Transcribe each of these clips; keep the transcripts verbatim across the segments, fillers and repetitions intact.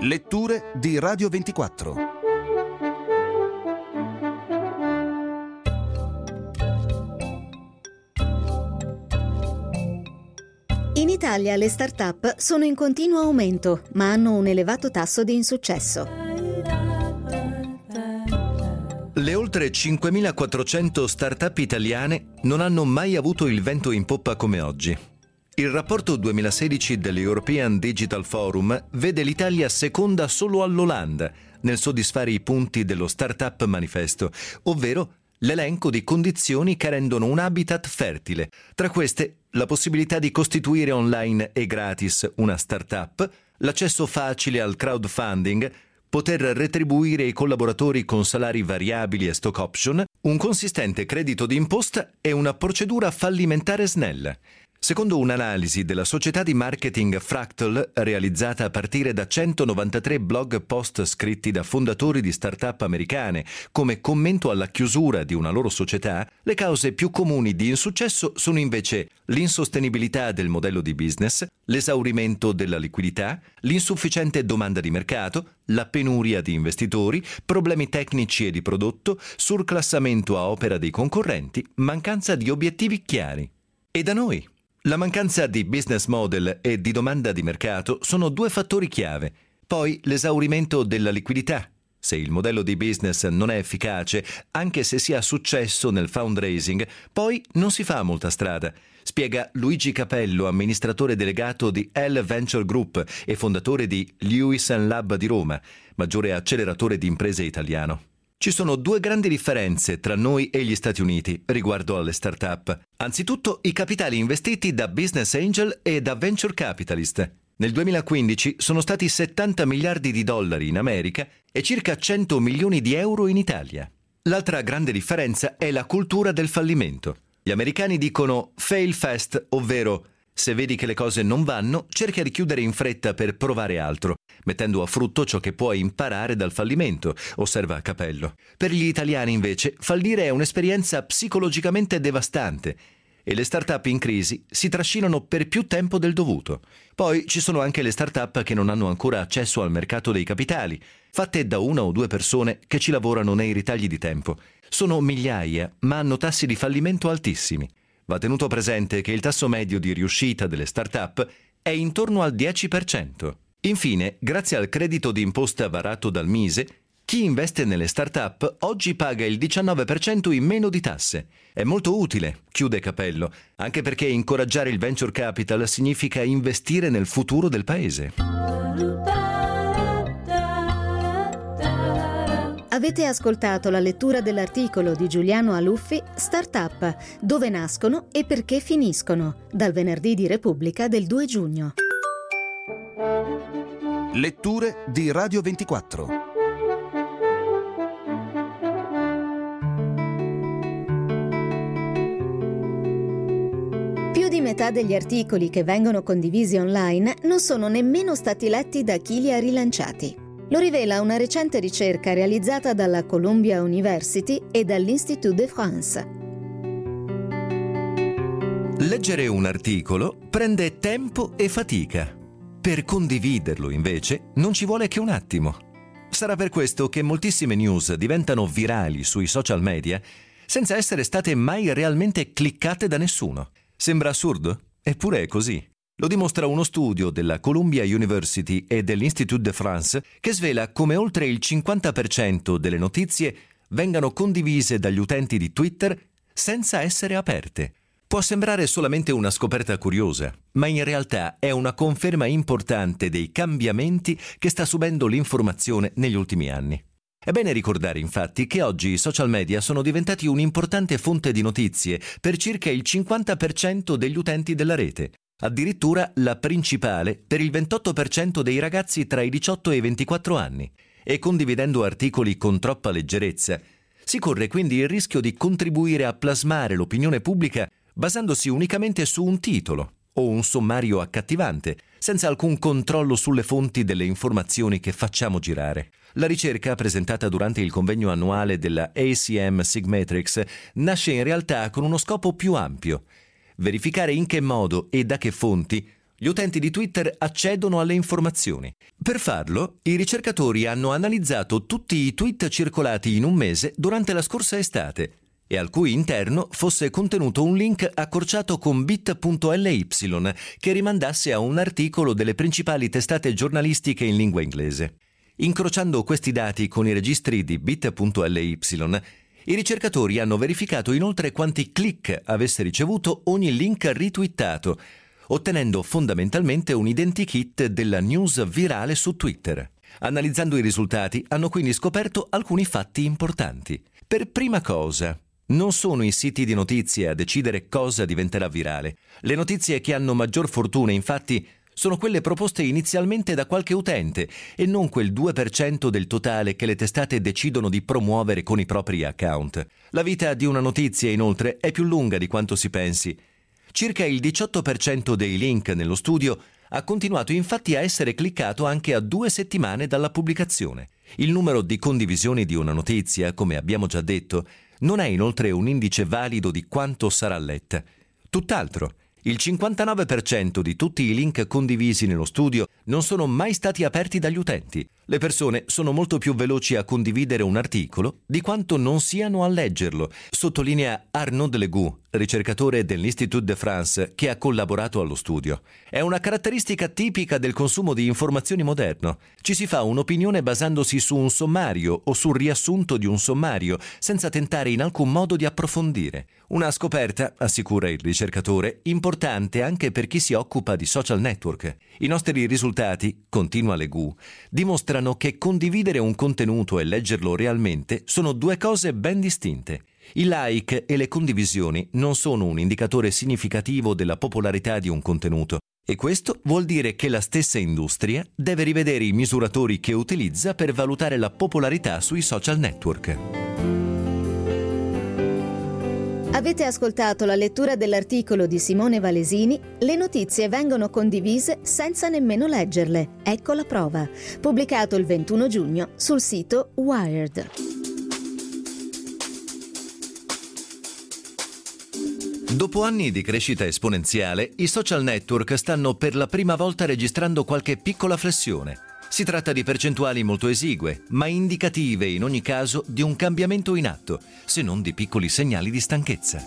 Letture di Radio ventiquattro. In Italia le start-up sono in continuo aumento, ma hanno un elevato tasso di insuccesso. Le oltre cinquemilaquattrocento start-up italiane non hanno mai avuto il vento in poppa come oggi. Il rapporto duemilasedici dell'European Digital Forum vede l'Italia seconda solo all'Olanda nel soddisfare i punti dello Startup Manifesto, ovvero l'elenco di condizioni che rendono un habitat fertile. Tra queste, la possibilità di costituire online e gratis una startup, l'accesso facile al crowdfunding, poter retribuire i collaboratori con salari variabili e stock option, un consistente credito d'imposta e una procedura fallimentare snella. Secondo un'analisi della società di marketing Fractal, realizzata a partire da centonovantatré blog post scritti da fondatori di start-up americane come commento alla chiusura di una loro società, le cause più comuni di insuccesso sono invece l'insostenibilità del modello di business, l'esaurimento della liquidità, l'insufficiente domanda di mercato, la penuria di investitori, problemi tecnici e di prodotto, surclassamento a opera dei concorrenti, mancanza di obiettivi chiari. E da noi? La mancanza di business model e di domanda di mercato sono due fattori chiave. Poi l'esaurimento della liquidità. Se il modello di business non è efficace, anche se si ha successo nel fundraising, poi non si fa molta strada. Spiega Luigi Capello, amministratore delegato di L Venture Group e fondatore di Lewis and Lab di Roma, maggiore acceleratore di imprese italiano. Ci sono due grandi differenze tra noi e gli Stati Uniti riguardo alle start-up. Anzitutto i capitali investiti da business angel e da venture capitalist. Nel duemilaquindici sono stati settanta miliardi di dollari in America e circa cento milioni di euro in Italia. L'altra grande differenza è la cultura del fallimento. Gli americani dicono fail fast, ovvero se vedi che le cose non vanno, cerca di chiudere in fretta per provare altro, mettendo a frutto ciò che puoi imparare dal fallimento, osserva Capello. Per gli italiani, invece, fallire è un'esperienza psicologicamente devastante e le start-up in crisi si trascinano per più tempo del dovuto. Poi ci sono anche le start-up che non hanno ancora accesso al mercato dei capitali, fatte da una o due persone che ci lavorano nei ritagli di tempo. Sono migliaia, ma hanno tassi di fallimento altissimi. Va tenuto presente che il tasso medio di riuscita delle start-up è intorno al dieci per cento. Infine, grazie al credito d'imposta varato dal MISE, chi investe nelle start-up oggi paga il diciannove per cento in meno di tasse. È molto utile, chiude Capello, anche perché incoraggiare il venture capital significa investire nel futuro del paese. Avete ascoltato la lettura dell'articolo di Giuliano Aluffi, Startup, dove nascono e perché finiscono, dal venerdì di Repubblica del due giugno. Letture di Radio ventiquattro. Più di metà degli articoli che vengono condivisi online non sono nemmeno stati letti da chi li ha rilanciati. Lo rivela una recente ricerca realizzata dalla Columbia University e dall'Institut de France. Leggere un articolo prende tempo e fatica. Per condividerlo, invece, non ci vuole che un attimo. Sarà per questo che moltissime news diventano virali sui social media senza essere state mai realmente cliccate da nessuno. Sembra assurdo? Eppure è così. Lo dimostra uno studio della Columbia University e dell'Institut de France che svela come oltre il cinquanta per cento delle notizie vengano condivise dagli utenti di Twitter senza essere aperte. Può sembrare solamente una scoperta curiosa, ma in realtà è una conferma importante dei cambiamenti che sta subendo l'informazione negli ultimi anni. È bene ricordare infatti che oggi i social media sono diventati un'importante fonte di notizie per circa il cinquanta per cento degli utenti della rete. Addirittura la principale per il ventotto per cento dei ragazzi tra i diciotto e i ventiquattro anni. E condividendo articoli con troppa leggerezza, si corre quindi il rischio di contribuire a plasmare l'opinione pubblica basandosi unicamente su un titolo o un sommario accattivante, senza alcun controllo sulle fonti delle informazioni che facciamo girare. La ricerca, presentata durante il convegno annuale della A C M Sigmatrix, nasce in realtà con uno scopo più ampio: verificare in che modo e da che fonti Gli utenti di Twitter accedono alle informazioni. Per farlo, i ricercatori hanno analizzato tutti i tweet circolati in un mese durante la scorsa estate e al cui interno fosse contenuto un link accorciato con bit.ly che rimandasse a un articolo delle principali testate giornalistiche in lingua inglese. Incrociando questi dati con i registri di bit.ly, i ricercatori hanno verificato inoltre quanti click avesse ricevuto ogni link ritwittato, ottenendo fondamentalmente un identikit della news virale su Twitter. Analizzando i risultati, hanno quindi scoperto alcuni fatti importanti. Per prima cosa, non sono i siti di notizie a decidere cosa diventerà virale. Le notizie che hanno maggior fortuna, infatti, sono quelle proposte inizialmente da qualche utente e non quel due per cento del totale che le testate decidono di promuovere con i propri account. La vita di una notizia, inoltre, è più lunga di quanto si pensi. Circa il diciotto per cento dei link nello studio ha continuato infatti a essere cliccato anche a due settimane dalla pubblicazione. Il numero di condivisioni di una notizia, come abbiamo già detto, non è inoltre un indice valido di quanto sarà letta. Tutt'altro, il cinquantanove per cento di tutti i link condivisi nello studio non sono mai stati aperti dagli utenti. Le persone sono molto più veloci a condividere un articolo di quanto non siano a leggerlo, sottolinea Arnaud Legout, ricercatore dell'Institut de France che ha collaborato allo studio. È una caratteristica tipica del consumo di informazioni moderno. Ci si fa un'opinione basandosi su un sommario o sul riassunto di un sommario, senza tentare in alcun modo di approfondire. Una scoperta, assicura il ricercatore, importante anche per chi si occupa di social network. I nostri risultati, continua Legout, dimostrano che condividere un contenuto e leggerlo realmente sono due cose ben distinte. I like e le condivisioni non sono un indicatore significativo della popolarità di un contenuto e questo vuol dire che la stessa industria deve rivedere i misuratori che utilizza per valutare la popolarità sui social network. Avete ascoltato la lettura dell'articolo di Simone Valesini "Le notizie vengono condivise senza nemmeno leggerle. Ecco la prova", pubblicato il ventuno giugno sul sito Wired. Dopo anni di crescita esponenziale, i social network stanno per la prima volta registrando qualche piccola flessione. Si tratta di percentuali molto esigue, ma indicative in ogni caso di un cambiamento in atto, se non di piccoli segnali di stanchezza.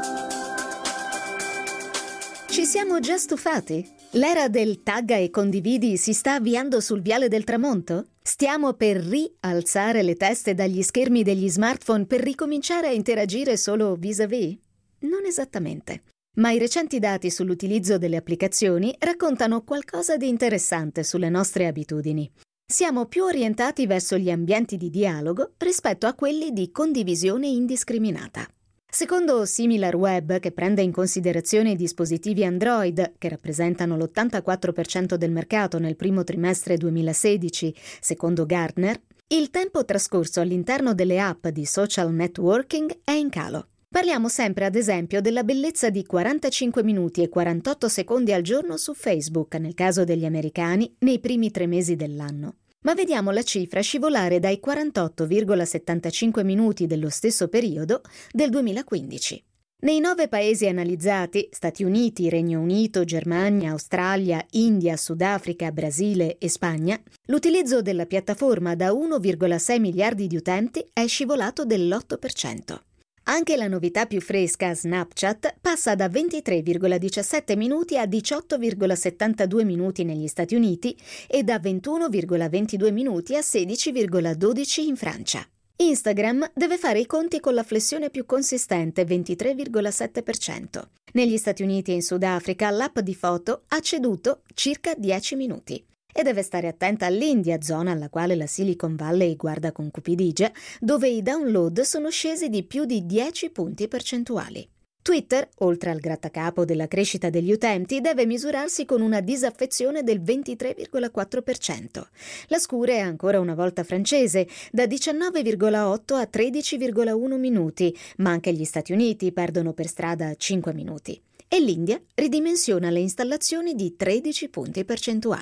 Ci siamo già stufati? L'era del tagga e condividi si sta avviando sul viale del tramonto? Stiamo per rialzare le teste dagli schermi degli smartphone per ricominciare a interagire solo vis-à-vis? Non esattamente. Ma i recenti dati sull'utilizzo delle applicazioni raccontano qualcosa di interessante sulle nostre abitudini. Siamo più orientati verso gli ambienti di dialogo rispetto a quelli di condivisione indiscriminata. Secondo SimilarWeb, che prende in considerazione i dispositivi Android, che rappresentano l'ottantaquattro per cento del mercato nel primo trimestre duemilasedici, secondo Gartner, il tempo trascorso all'interno delle app di social networking è in calo. Parliamo sempre, ad esempio, della bellezza di quarantacinque minuti e quarantotto secondi al giorno su Facebook, nel caso degli americani, nei primi tre mesi dell'anno. Ma vediamo la cifra scivolare dai quarantotto virgola settantacinque minuti dello stesso periodo del duemilaquindici. Nei nove paesi analizzati, Stati Uniti, Regno Unito, Germania, Australia, India, Sudafrica, Brasile e Spagna, l'utilizzo della piattaforma da uno virgola sei miliardi di utenti è scivolato dell'otto per cento. Anche la novità più fresca, Snapchat, passa da ventitré virgola diciassette minuti a diciotto virgola settantadue minuti negli Stati Uniti e da ventuno virgola ventidue minuti a sedici virgola dodici in Francia. Instagram deve fare i conti con la flessione più consistente, ventitré virgola sette per cento. Negli Stati Uniti e in Sudafrica l'app di foto ha ceduto circa dieci minuti. E deve stare attenta all'India, zona alla quale la Silicon Valley guarda con cupidigia, dove i download sono scesi di più di dieci punti percentuali. Twitter, oltre al grattacapo della crescita degli utenti, deve misurarsi con una disaffezione del ventitré virgola quattro per cento. La scure è ancora una volta francese, da diciannove virgola otto a tredici virgola uno minuti, ma anche gli Stati Uniti perdono per strada cinque minuti. E l'India ridimensiona le installazioni di tredici punti percentuali.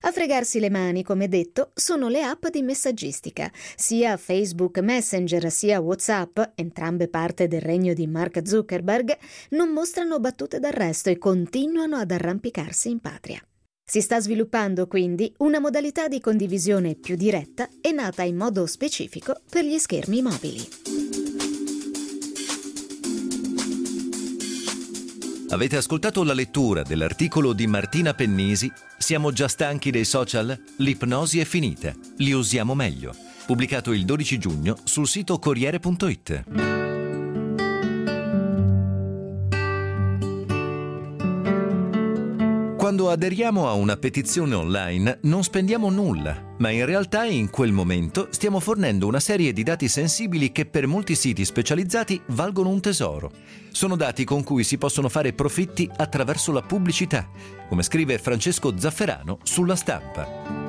A fregarsi le mani, come detto, sono le app di messaggistica. Sia Facebook Messenger sia WhatsApp, entrambe parte del regno di Mark Zuckerberg, non mostrano battute d'arresto e continuano ad arrampicarsi in patria. Si sta sviluppando quindi una modalità di condivisione più diretta e nata in modo specifico per gli schermi mobili. Avete ascoltato la lettura dell'articolo di Martina Pennisi "Siamo già stanchi dei social? L'ipnosi è finita. Li usiamo meglio", pubblicato il dodici giugno sul sito Corriere punto it. Quando aderiamo a una petizione online non spendiamo nulla, ma in realtà in quel momento stiamo fornendo una serie di dati sensibili che per molti siti specializzati valgono un tesoro. Sono dati con cui si possono fare profitti attraverso la pubblicità, come scrive Francesco Zafferano sulla Stampa.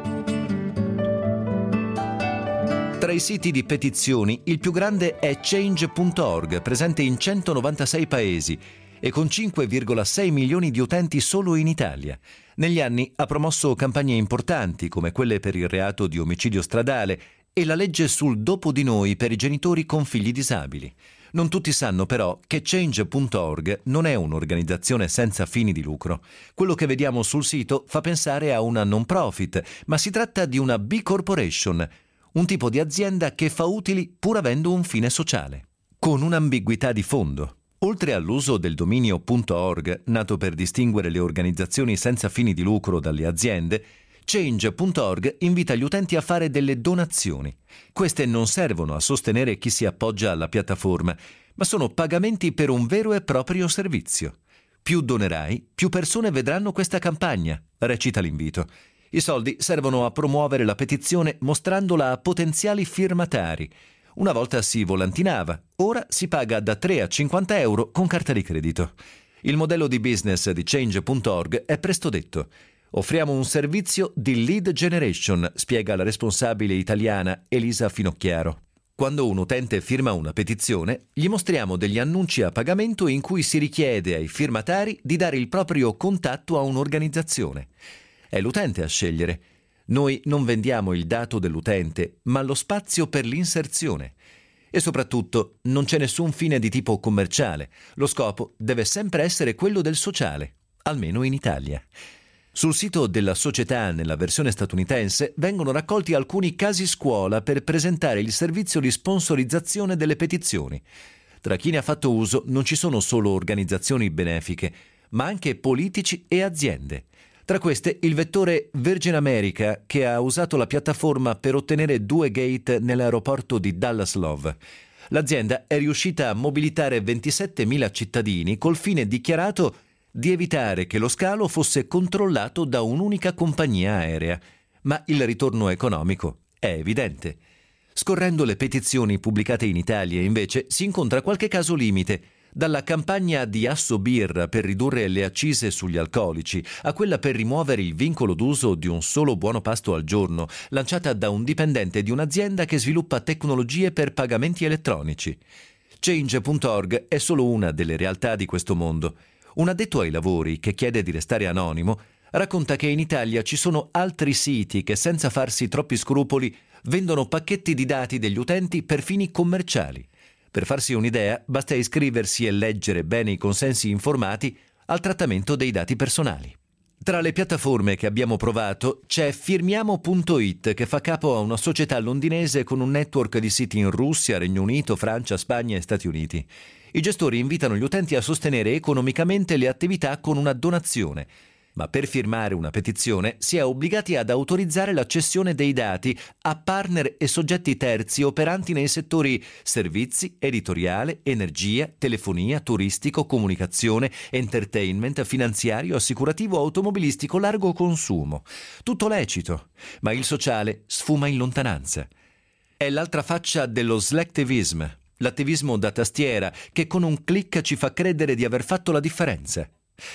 Tra i siti di petizioni, il più grande è change punto org, presente in centonovantasei paesi e con cinque virgola sei milioni di utenti solo in Italia. Negli anni ha promosso campagne importanti come quelle per il reato di omicidio stradale e la legge sul dopo di noi per i genitori con figli disabili. Non tutti sanno però che change punto org non è un'organizzazione senza fini di lucro. Quello che vediamo sul sito fa pensare a una non profit, ma si tratta di una B Corporation, un tipo di azienda che fa utili pur avendo un fine sociale, con un'ambiguità di fondo. Oltre all'uso del dominio .org, nato per distinguere le organizzazioni senza fini di lucro dalle aziende, change punto org invita gli utenti a fare delle donazioni. Queste non servono a sostenere chi si appoggia alla piattaforma, ma sono pagamenti per un vero e proprio servizio. Più donerai, più persone vedranno questa campagna, recita l'invito. I soldi servono a promuovere la petizione mostrandola a potenziali firmatari. Una volta si volantinava, ora si paga da tre a cinquanta euro con carta di credito. Il modello di business di change punto org è presto detto. Offriamo un servizio di lead generation, spiega la responsabile italiana Elisa Finocchiaro. Quando un utente firma una petizione, gli mostriamo degli annunci a pagamento in cui si richiede ai firmatari di dare il proprio contatto a un'organizzazione. È l'utente a scegliere. Noi non vendiamo il dato dell'utente, ma lo spazio per l'inserzione. E soprattutto non c'è nessun fine di tipo commerciale. Lo scopo deve sempre essere quello del sociale, almeno in Italia. Sul sito della società, nella versione statunitense, vengono raccolti alcuni casi scuola per presentare il servizio di sponsorizzazione delle petizioni. Tra chi ne ha fatto uso non ci sono solo organizzazioni benefiche, ma anche politici e aziende. Tra queste il vettore Virgin America, che ha usato la piattaforma per ottenere due gate nell'aeroporto di Dallas Love. L'azienda è riuscita a mobilitare ventisettemila cittadini col fine dichiarato di evitare che lo scalo fosse controllato da un'unica compagnia aerea. Ma il ritorno economico è evidente. Scorrendo le petizioni pubblicate in Italia, invece, si incontra qualche caso limite. Dalla campagna di Asso Birra per ridurre le accise sugli alcolici a quella per rimuovere il vincolo d'uso di un solo buono pasto al giorno, lanciata da un dipendente di un'azienda che sviluppa tecnologie per pagamenti elettronici. change punto org è solo una delle realtà di questo mondo. Un addetto ai lavori, che chiede di restare anonimo, racconta che in Italia ci sono altri siti che senza farsi troppi scrupoli vendono pacchetti di dati degli utenti per fini commerciali. Per farsi un'idea, basta iscriversi e leggere bene i consensi informati al trattamento dei dati personali. Tra le piattaforme che abbiamo provato c'è firmiamo punto it, che fa capo a una società londinese con un network di siti in Russia, Regno Unito, Francia, Spagna e Stati Uniti. I gestori invitano gli utenti a sostenere economicamente le attività con una donazione. Ma per firmare una petizione si è obbligati ad autorizzare la cessione dei dati a partner e soggetti terzi operanti nei settori servizi, editoriale, energia, telefonia, turistico, comunicazione, entertainment, finanziario, assicurativo, automobilistico, largo consumo. Tutto lecito, ma il sociale sfuma in lontananza. È l'altra faccia dello slacktivism, l'attivismo da tastiera che con un click ci fa credere di aver fatto la differenza.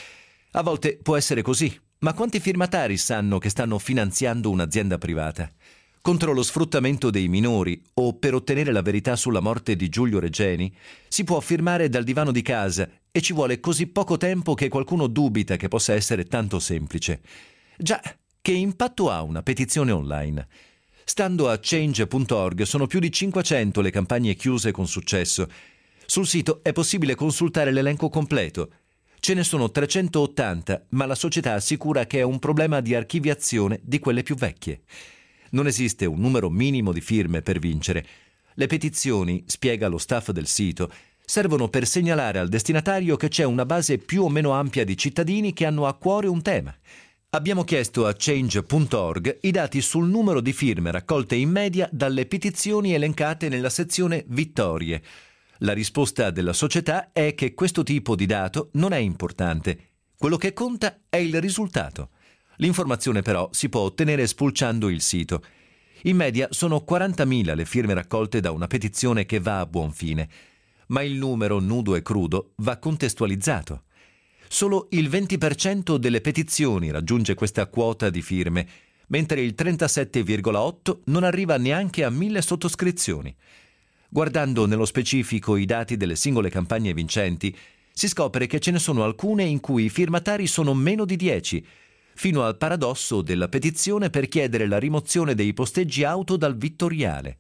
A volte può essere così, ma quanti firmatari sanno che stanno finanziando un'azienda privata? Contro lo sfruttamento dei minori o per ottenere la verità sulla morte di Giulio Regeni si può firmare dal divano di casa e ci vuole così poco tempo che qualcuno dubita che possa essere tanto semplice. Già, che Che impatto ha una petizione online? Stando a change punto org sono più di cinquecento le campagne chiuse con successo. Sul sito è possibile consultare l'elenco completo. Ce ne sono trecentottanta, ma la società assicura che è un problema di archiviazione di quelle più vecchie. Non esiste un numero minimo di firme per vincere. Le petizioni, spiega lo staff del sito, servono per segnalare al destinatario che c'è una base più o meno ampia di cittadini che hanno a cuore un tema. Abbiamo chiesto a change punto org i dati sul numero di firme raccolte in media dalle petizioni elencate nella sezione Vittorie. La risposta della società è che questo tipo di dato non è importante. Quello che conta è il risultato. L'informazione però si può ottenere spulciando il sito. In media sono quarantamila le firme raccolte da una petizione che va a buon fine, ma il numero nudo e crudo va contestualizzato. Solo il venti per cento delle petizioni raggiunge questa quota di firme, mentre il trentasette virgola otto per cento non arriva neanche a mille sottoscrizioni. Guardando nello specifico i dati delle singole campagne vincenti, si scopre che ce ne sono alcune in cui i firmatari sono meno di dieci, fino al paradosso della petizione per chiedere la rimozione dei posteggi auto dal Vittoriale.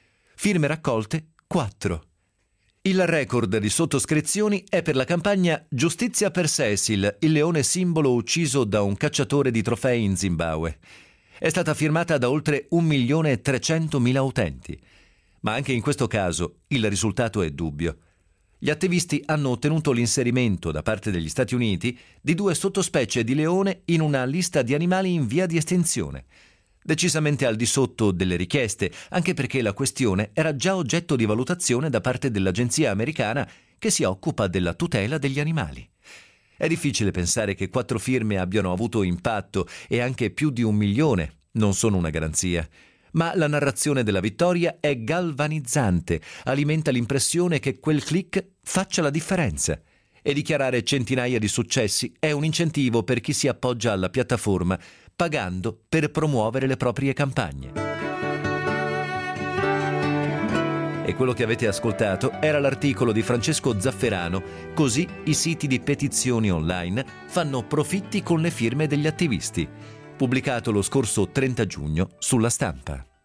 Firme raccolte quattro. Il record di sottoscrizioni è per la campagna Giustizia per Cecil, il leone simbolo ucciso da un cacciatore di trofei in Zimbabwe. È stata firmata da oltre un milione e trecentomila utenti. Ma anche in questo caso il risultato è dubbio. Gli attivisti hanno ottenuto l'inserimento da parte degli Stati Uniti di due sottospecie di leone in una lista di animali in via di estinzione. Decisamente al di sotto delle richieste, anche perché la questione era già oggetto di valutazione da parte dell'agenzia americana che si occupa della tutela degli animali. È difficile pensare che quattro firme abbiano avuto impatto e anche più di un milione non sono una garanzia. Ma la narrazione della vittoria è galvanizzante, alimenta l'impressione che quel click faccia la differenza. E dichiarare centinaia di successi è un incentivo per chi si appoggia alla piattaforma, pagando per promuovere le proprie campagne. E quello che avete ascoltato era l'articolo di Francesco Zafferano, così i siti di petizioni online fanno profitti con le firme degli attivisti, pubblicato lo scorso trenta giugno sulla Stampa.